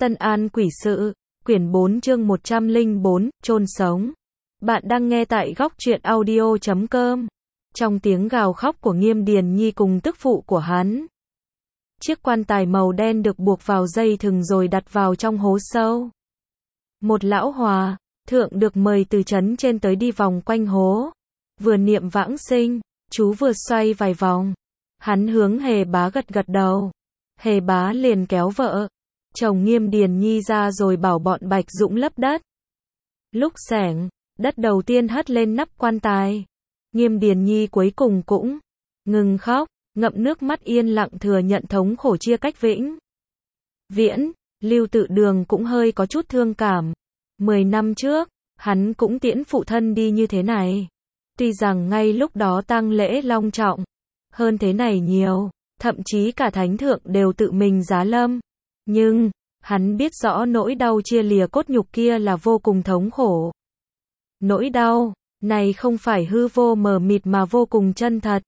Tân An Quỷ Sự, quyển 4 chương 104, chôn sống. Bạn đang nghe tại góc truyện audio.com. Trong tiếng gào khóc của Nghiêm Điền Nhi cùng tức phụ của hắn. Chiếc quan tài màu đen được buộc vào dây thừng rồi đặt vào trong hố sâu. Một lão hòa thượng được mời từ trấn trên tới đi vòng quanh hố. Vừa niệm vãng sinh, chú vừa xoay vài vòng. Hắn hướng Hề Bá gật gật đầu. Hề Bá liền kéo vợ chồng Nghiêm Điền Nhi ra rồi bảo bọn Bạch Dũng lấp đất. Lúc xẻng đất đầu tiên hất lên nắp quan tài. Nghiêm Điền Nhi cuối cùng cũng ngừng khóc, ngậm nước mắt yên lặng thừa nhận thống khổ chia cách vĩnh viễn. Lưu Tự Đường cũng hơi có chút thương cảm. 10 năm trước, hắn cũng tiễn phụ thân đi như thế này. Tuy rằng ngay lúc đó tang lễ long trọng hơn thế này nhiều, thậm chí cả thánh thượng đều tự mình giá lâm. Nhưng, hắn biết rõ nỗi đau chia lìa cốt nhục kia là vô cùng thống khổ. Nỗi đau này không phải hư vô mờ mịt mà vô cùng chân thật.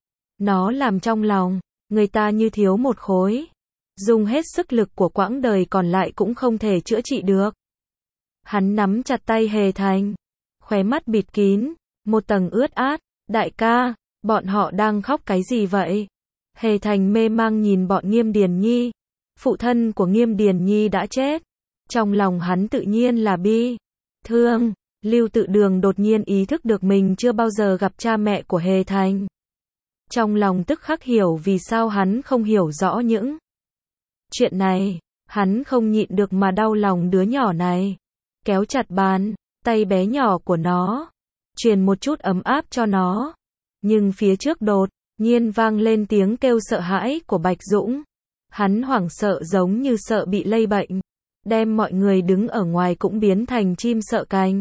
Nó làm trong lòng người ta như thiếu một khối. Dùng hết sức lực của quãng đời còn lại cũng không thể chữa trị được. Hắn nắm chặt tay Hề Thành, khóe mắt bịt kín, một tầng ướt át. Đại ca, bọn họ đang khóc cái gì vậy? Hề Thành mê mang nhìn bọn Nghiêm Điền Nhi. Phụ thân của Nghiêm Điền Nhi đã chết. Trong lòng hắn tự nhiên là bi thương. Lưu Tự Đường đột nhiên ý thức được mình chưa bao giờ gặp cha mẹ của Hề Thành. Trong lòng tức khắc hiểu vì sao hắn không hiểu rõ những chuyện này. Hắn không nhịn được mà đau lòng đứa nhỏ này. Kéo chặt bàn tay bé nhỏ của nó, truyền một chút ấm áp cho nó. Nhưng phía trước đột nhiên vang lên tiếng kêu sợ hãi của Bạch Dũng. Hắn hoảng sợ giống như sợ bị lây bệnh, đem mọi người đứng ở ngoài cũng biến thành chim sợ cành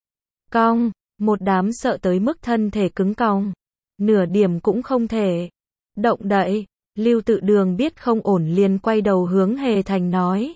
cong, một đám sợ tới mức thân thể cứng cong, nửa điểm cũng không thể động đậy. Lưu Tự Đường biết không ổn liền quay đầu hướng Hề Thành nói: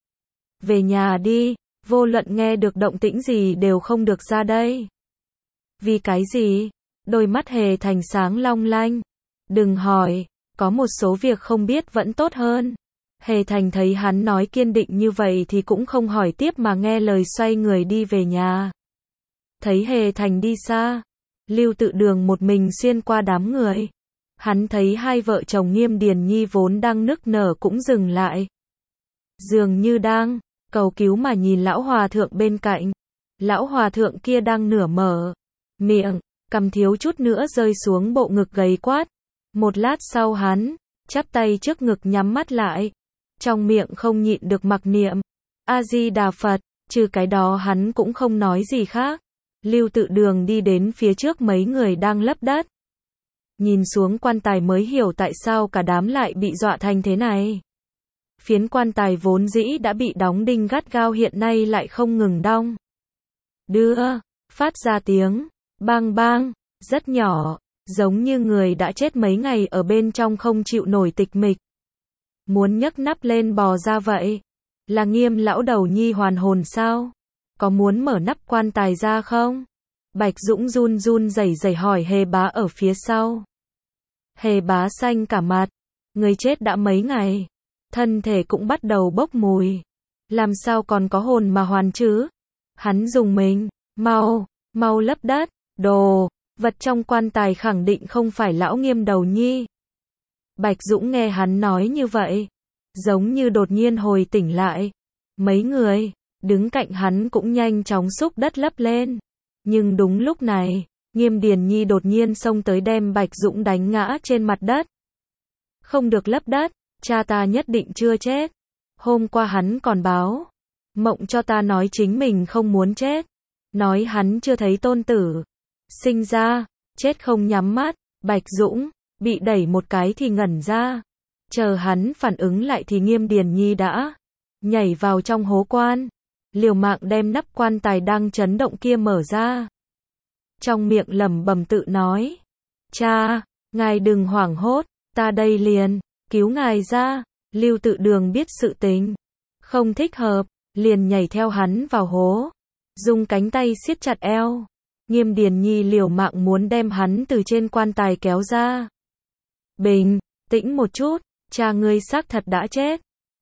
về nhà đi, vô luận nghe được động tĩnh gì đều không được ra đây. Vì cái gì? Đôi mắt Hề Thành sáng long lanh. Đừng hỏi, có một số việc không biết vẫn tốt hơn. Hề Thành thấy hắn nói kiên định như vậy thì cũng không hỏi tiếp mà nghe lời xoay người đi về nhà. Thấy Hề Thành đi xa, Lưu Tự Đường một mình xuyên qua đám người. Hắn thấy hai vợ chồng Nghiêm Điền Nhi vốn đang nức nở cũng dừng lại. Dường như đang cầu cứu mà nhìn lão hòa thượng bên cạnh. Lão hòa thượng kia đang nửa mở miệng, cằm thiếu chút nữa rơi xuống bộ ngực gầy quát. Một lát sau hắn chắp tay trước ngực nhắm mắt lại, trong miệng không nhịn được mặc niệm A Di Đà Phật. Trừ cái đó hắn cũng không nói gì khác. Lưu Tự Đường đi đến phía trước mấy người đang lấp đất, nhìn xuống quan tài mới hiểu tại sao cả đám lại bị dọa thành thế này. Phiến quan tài vốn dĩ đã bị đóng đinh gắt gao hiện nay lại không ngừng đong đưa, phát ra tiếng bang bang rất nhỏ, giống như người đã chết mấy ngày ở bên trong không chịu nổi tịch mịch, muốn nhấc nắp lên bò ra vậy. Là Nghiêm lão đầu nhi hoàn hồn sao? Có muốn mở nắp quan tài ra không? Bạch Dũng run run rẩy rẩy hỏi Hề Bá ở phía sau. Hề Bá xanh cả mặt. Người chết đã mấy ngày, thân thể cũng bắt đầu bốc mùi, làm sao còn có hồn mà hoàn chứ? Hắn dùng mình, mau lấp đất, đồ vật trong quan tài khẳng định không phải lão Nghiêm đầu nhi. Bạch Dũng nghe hắn nói như vậy, giống như đột nhiên hồi tỉnh lại. Mấy người đứng cạnh hắn cũng nhanh chóng xúc đất lấp lên. Nhưng đúng lúc này, Nghiêm Điền Nhi đột nhiên xông tới đem Bạch Dũng đánh ngã trên mặt đất. Không được lấp đất, cha ta nhất định chưa chết. Hôm qua hắn còn báo mộng cho ta nói chính mình không muốn chết. Nói hắn chưa thấy tôn tử sinh ra, chết không nhắm mắt. Bạch Dũng bị đẩy một cái thì ngẩn ra. Chờ hắn phản ứng lại thì Nghiêm Điền Nhi đã nhảy vào trong hố quan, liều mạng đem nắp quan tài đang chấn động kia mở ra. Trong miệng lẩm bẩm tự nói: cha, ngài đừng hoảng hốt, ta đây liền cứu ngài ra. Lưu Tự Đường biết sự tình không thích hợp, liền nhảy theo hắn vào hố, dùng cánh tay siết chặt eo. Nghiêm Điền Nhi liều mạng muốn đem hắn từ trên quan tài kéo ra. Bình tĩnh một chút, cha ngươi xác thật đã chết.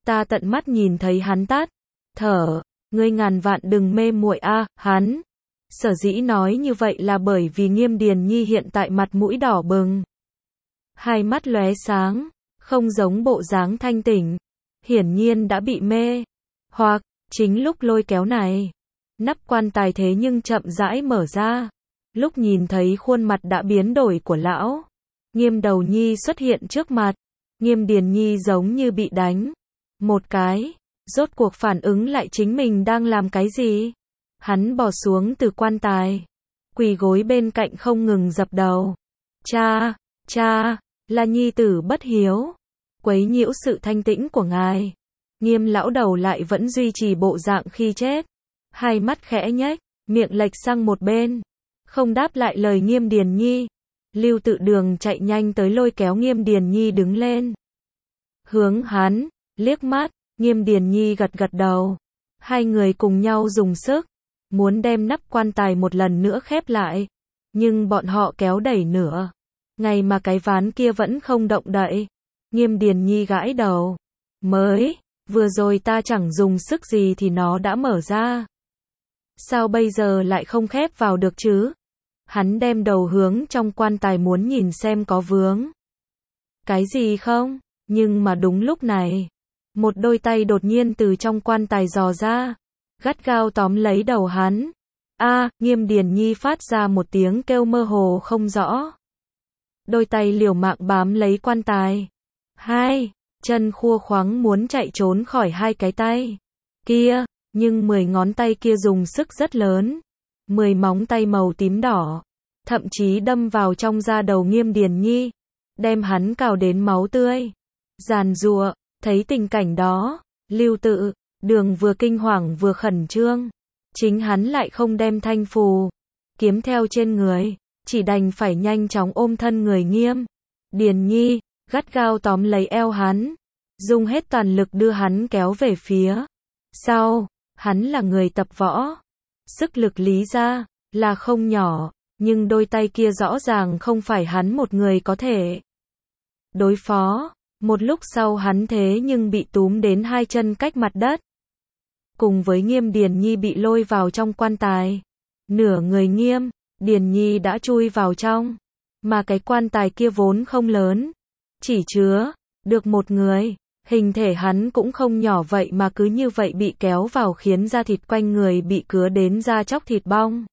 Ta tận mắt nhìn thấy hắn tắt thở, ngươi ngàn vạn đừng mê muội a, hắn. Sở dĩ nói như vậy là bởi vì Nghiêm Điền Nhi hiện tại mặt mũi đỏ bừng. Hai mắt lóe sáng, không giống bộ dáng thanh tỉnh. Hiển nhiên đã bị mê. Hoặc, chính lúc lôi kéo này. Nắp quan tài thế nhưng chậm rãi mở ra. Lúc nhìn thấy khuôn mặt đã biến đổi của lão. Nghiêm Đầu Nhi xuất hiện trước mặt. Nghiêm Điền Nhi giống như bị đánh. Một cái. Rốt cuộc phản ứng lại chính mình đang làm cái gì? Hắn bò xuống từ quan tài. Quỳ gối bên cạnh không ngừng dập đầu. Cha, cha, là nhi tử bất hiếu. Quấy nhiễu sự thanh tĩnh của ngài. Nghiêm lão đầu lại vẫn duy trì bộ dạng khi chết. Hai mắt khẽ nhếch, miệng lệch sang một bên. Không đáp lại lời Nghiêm Điền Nhi. Lưu Tự Đường chạy nhanh tới lôi kéo Nghiêm Điền Nhi đứng lên. Hướng hắn, liếc mắt, Nghiêm Điền Nhi gật gật đầu. Hai người cùng nhau dùng sức, muốn đem nắp quan tài một lần nữa khép lại. Nhưng bọn họ kéo đẩy nửa ngày mà cái ván kia vẫn không động đậy. Nghiêm Điền Nhi gãi đầu. Vừa rồi ta chẳng dùng sức gì thì nó đã mở ra. Sao bây giờ lại không khép vào được chứ? Hắn đem đầu hướng trong quan tài muốn nhìn xem có vướng cái gì không? Nhưng mà đúng lúc này, một đôi tay đột nhiên từ trong quan tài dò ra, gắt gao tóm lấy đầu hắn. Nghiêm Điền Nhi phát ra một tiếng kêu mơ hồ không rõ. Đôi tay liều mạng bám lấy quan tài. Hai chân khua khoắng muốn chạy trốn khỏi hai cái tay kia, nhưng 10 ngón tay kia dùng sức rất lớn. 10 móng tay màu tím đỏ, thậm chí đâm vào trong da đầu Nghiêm Điền Nhi, đem hắn cào đến máu tươi. Giàn giụa, thấy tình cảnh đó, Lưu Tự Đường vừa kinh hoàng vừa khẩn trương. Chính hắn lại không đem thanh phù kiếm theo trên người, chỉ đành phải nhanh chóng ôm thân người Nghiêm Điền Nhi, gắt gao tóm lấy eo hắn, dùng hết toàn lực đưa hắn kéo về phía sau. Hắn là người tập võ, sức lực lý ra là không nhỏ, nhưng đôi tay kia rõ ràng không phải hắn một người có thể đối phó. Một lúc sau hắn thế nhưng bị túm đến hai chân cách mặt đất. Cùng với Nghiêm Điền Nhi bị lôi vào trong quan tài. Nửa người Nghiêm Điền Nhi đã chui vào trong, mà cái quan tài kia vốn không lớn, chỉ chứa được một người. Hình thể hắn cũng không nhỏ vậy mà cứ như vậy bị kéo vào khiến da thịt quanh người bị cứa đến da chóc thịt bong.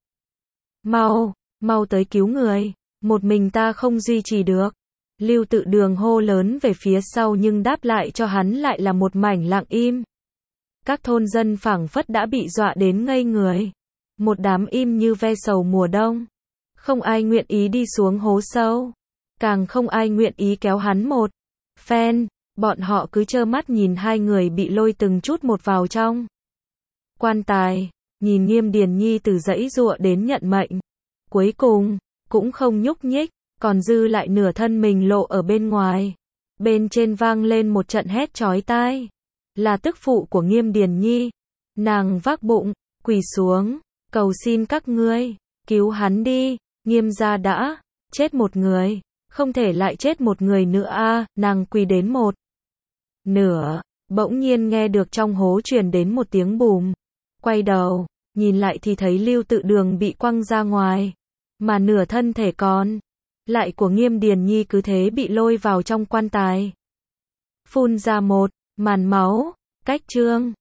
Mau tới cứu người, một mình ta không duy trì được. Lưu Tự Đường hô lớn về phía sau nhưng đáp lại cho hắn lại là một mảnh lặng im. Các thôn dân phảng phất đã bị dọa đến ngây người. Một đám im như ve sầu mùa đông. Không ai nguyện ý đi xuống hố sâu. Càng không ai nguyện ý kéo hắn một phen. Bọn họ cứ trơ mắt nhìn hai người bị lôi từng chút một vào trong quan tài. Nhìn Nghiêm Điền Nhi từ giãy giụa đến nhận mệnh. Cuối cùng, cũng không nhúc nhích. Còn dư lại nửa thân mình lộ ở bên ngoài. Bên trên vang lên một trận hét chói tai. Là tức phụ của Nghiêm Điền Nhi. Nàng vác bụng, quỳ xuống, cầu xin các ngươi, cứu hắn đi. Nghiêm gia đã chết một người, không thể lại chết một người nữa nàng quỳ đến một nửa, bỗng nhiên nghe được trong hố truyền đến một tiếng bùm. Quay đầu, nhìn lại thì thấy Lưu Tự Đường bị quăng ra ngoài, mà nửa thân thể còn lại của Nghiêm Điền Nhi cứ thế bị lôi vào trong quan tài. Phun ra một màn máu, cách chương.